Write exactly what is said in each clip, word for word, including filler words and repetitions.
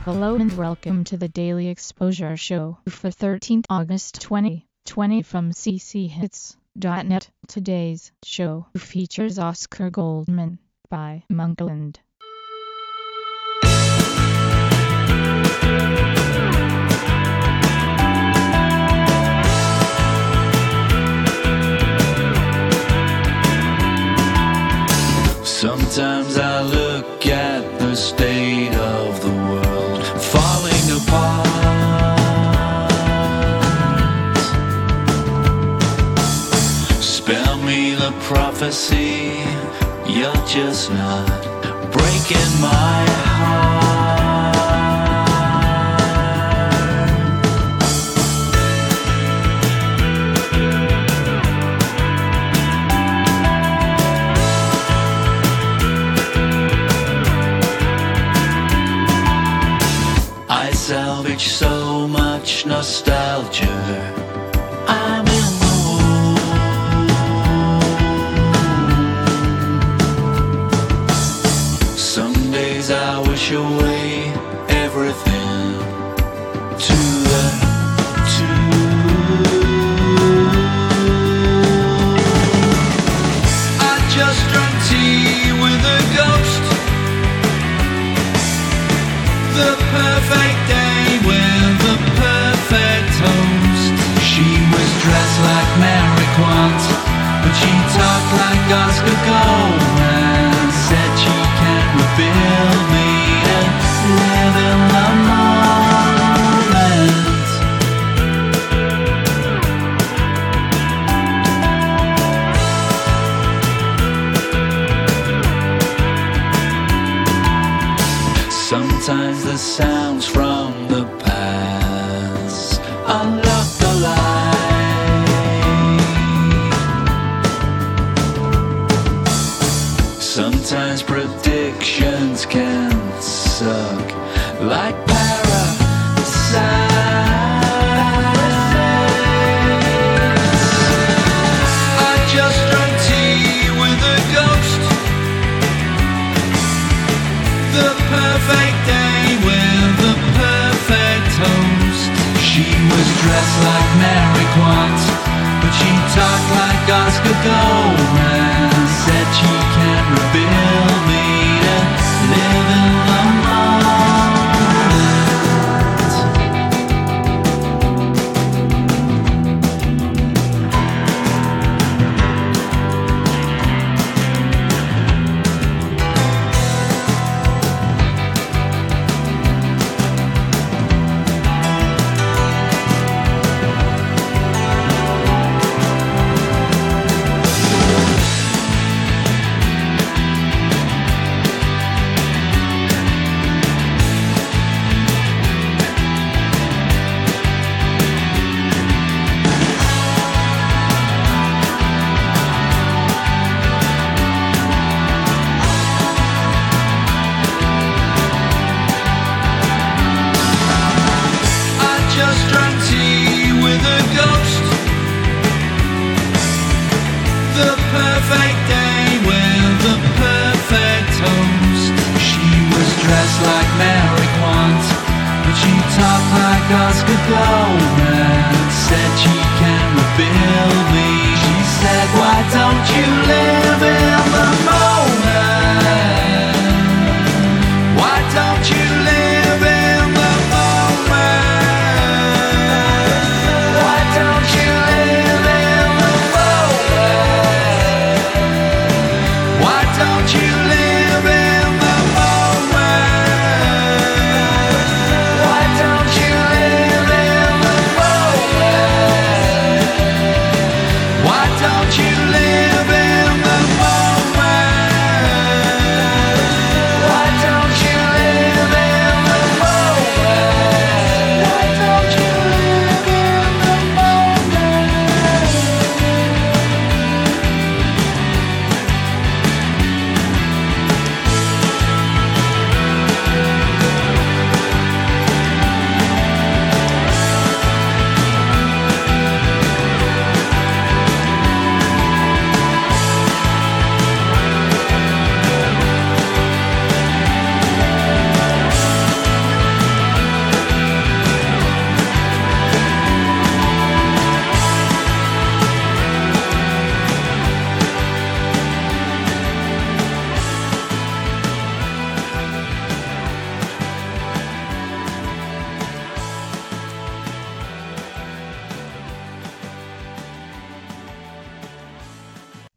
Hello and welcome to the Daily Exposure Show for thirteenth August twenty twenty from c c hits dot net. Today's show features Oscar Goldman by Monkland. Sometimes I look at the state of the world falling apart. Spell me the prophecy, you're just not breaking my heart. I salvage so much nostalgia. I'm in the mood. Some days I wish away everything to the tune. I just drank tea with a ghost. The perfect day with the perfect toast. She was dressed like Mary Quant, but she talked like Oscar Goldman. Said she can't rebuild me and live in the moment. Sometimes the sounds from the past unlock the light. Sometimes predictions can suck like parasites. I just drank tea with a ghost. The perfect day with the perfect toast. She was dressed like Mary Quant, but she talked like Oscar Goldman. Said she can't rebuild me to live in the just drank tea with a ghost. The perfect day with the perfect toast. She was dressed like Mary Quant, but she talked like Oscar Goldman. Said she can't rebuild me. She said, why don't you live in the moment? Why don't you live in the moment? Don't you live in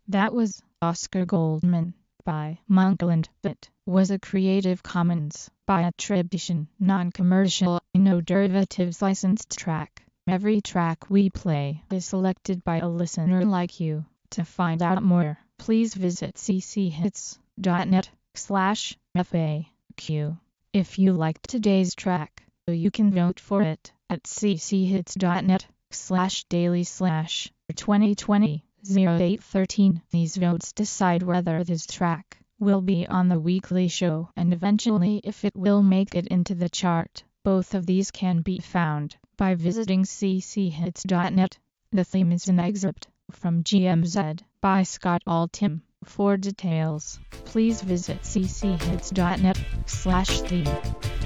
That was Oscar Goldman by Monkland. It was a Creative Commons by attribution, non-commercial, no derivatives licensed track. Every track we play is selected by a listener like you. To find out more, please visit cchits.net slash FAQ. If you liked today's track, you can vote for it at cchits.net slash daily slash twenty twenty oh eight thirteen. These votes decide whether this track will be on the weekly show and eventually if it will make it into the chart. Both of these can be found by visiting cchits.net. The theme is an excerpt from G M Z by Scott Altham. For details, please visit cchits.net slash theme.